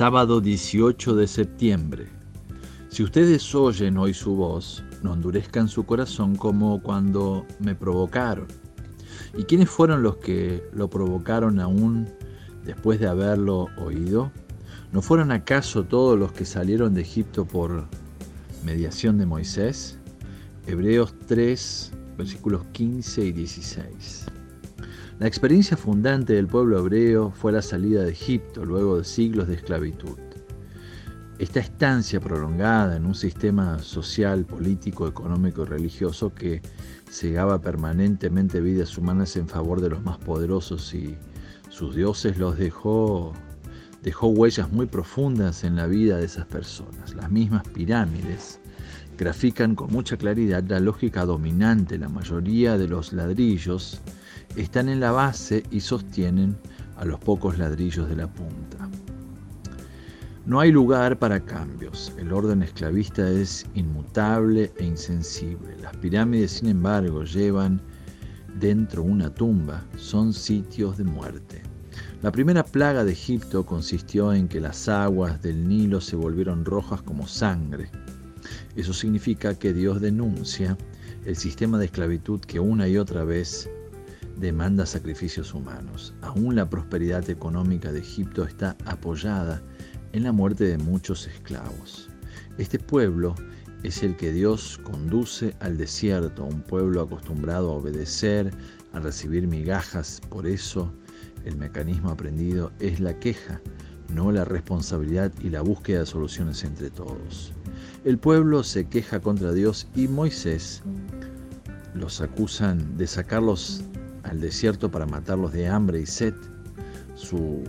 Sábado 18 de septiembre. Si ustedes oyen hoy su voz, no endurezcan su corazón como cuando me provocaron. ¿Y quiénes fueron los que lo provocaron aún después de haberlo oído? ¿No fueron acaso todos los que salieron de Egipto por mediación de Moisés? Hebreos 3, versículos 15 y 16. La experiencia fundante del pueblo hebreo fue la salida de Egipto luego de siglos de esclavitud. Esta estancia prolongada en un sistema social, político, económico y religioso que cegaba permanentemente vidas humanas en favor de los más poderosos y sus dioses los dejó huellas muy profundas en la vida de esas personas. Las mismas pirámides grafican con mucha claridad la lógica dominante. La mayoría de los ladrillos están en la base y sostienen a los pocos ladrillos de la punta. No hay lugar para cambios. El orden esclavista es inmutable e insensible. Las pirámides, sin embargo, llevan dentro una tumba. Son sitios de muerte. La primera plaga de Egipto consistió en que las aguas del Nilo se volvieron rojas como sangre. Eso significa que Dios denuncia el sistema de esclavitud que una y otra vez demanda sacrificios humanos. Aún la prosperidad económica de Egipto está apoyada en la muerte de muchos esclavos. Este pueblo es el que Dios conduce al desierto, un pueblo acostumbrado a obedecer, a recibir migajas. Por eso, el mecanismo aprendido es la queja, no la responsabilidad y la búsqueda de soluciones entre todos. El pueblo se queja contra Dios y Moisés los acusan de sacarlos al desierto para matarlos de hambre y sed. Su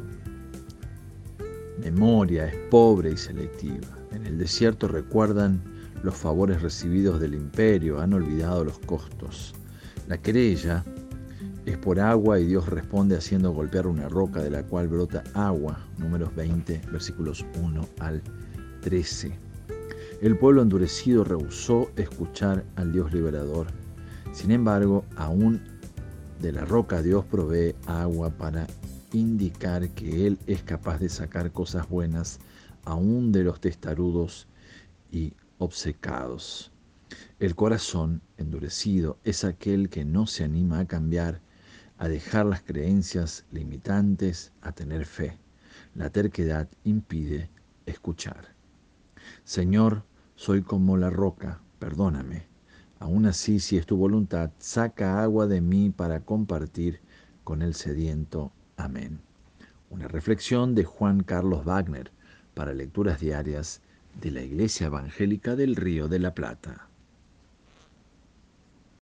memoria es pobre y selectiva. En el desierto recuerdan los favores recibidos del imperio, han olvidado los costos. La querella es por agua y Dios responde haciendo golpear una roca de la cual brota agua. Números 20, versículos 1 al 13. El pueblo endurecido rehusó escuchar al Dios liberador. Sin embargo, aún de la roca Dios provee agua para indicar que Él es capaz de sacar cosas buenas aún de los testarudos y obcecados. El corazón endurecido es aquel que no se anima a cambiar, a dejar las creencias limitantes, a tener fe. La terquedad impide escuchar. Señor, soy como la roca, perdóname. Aún así, si es tu voluntad, saca agua de mí para compartir con el sediento. Amén. Una reflexión de Juan Carlos Wagner para lecturas diarias de la Iglesia Evangélica del Río de la Plata.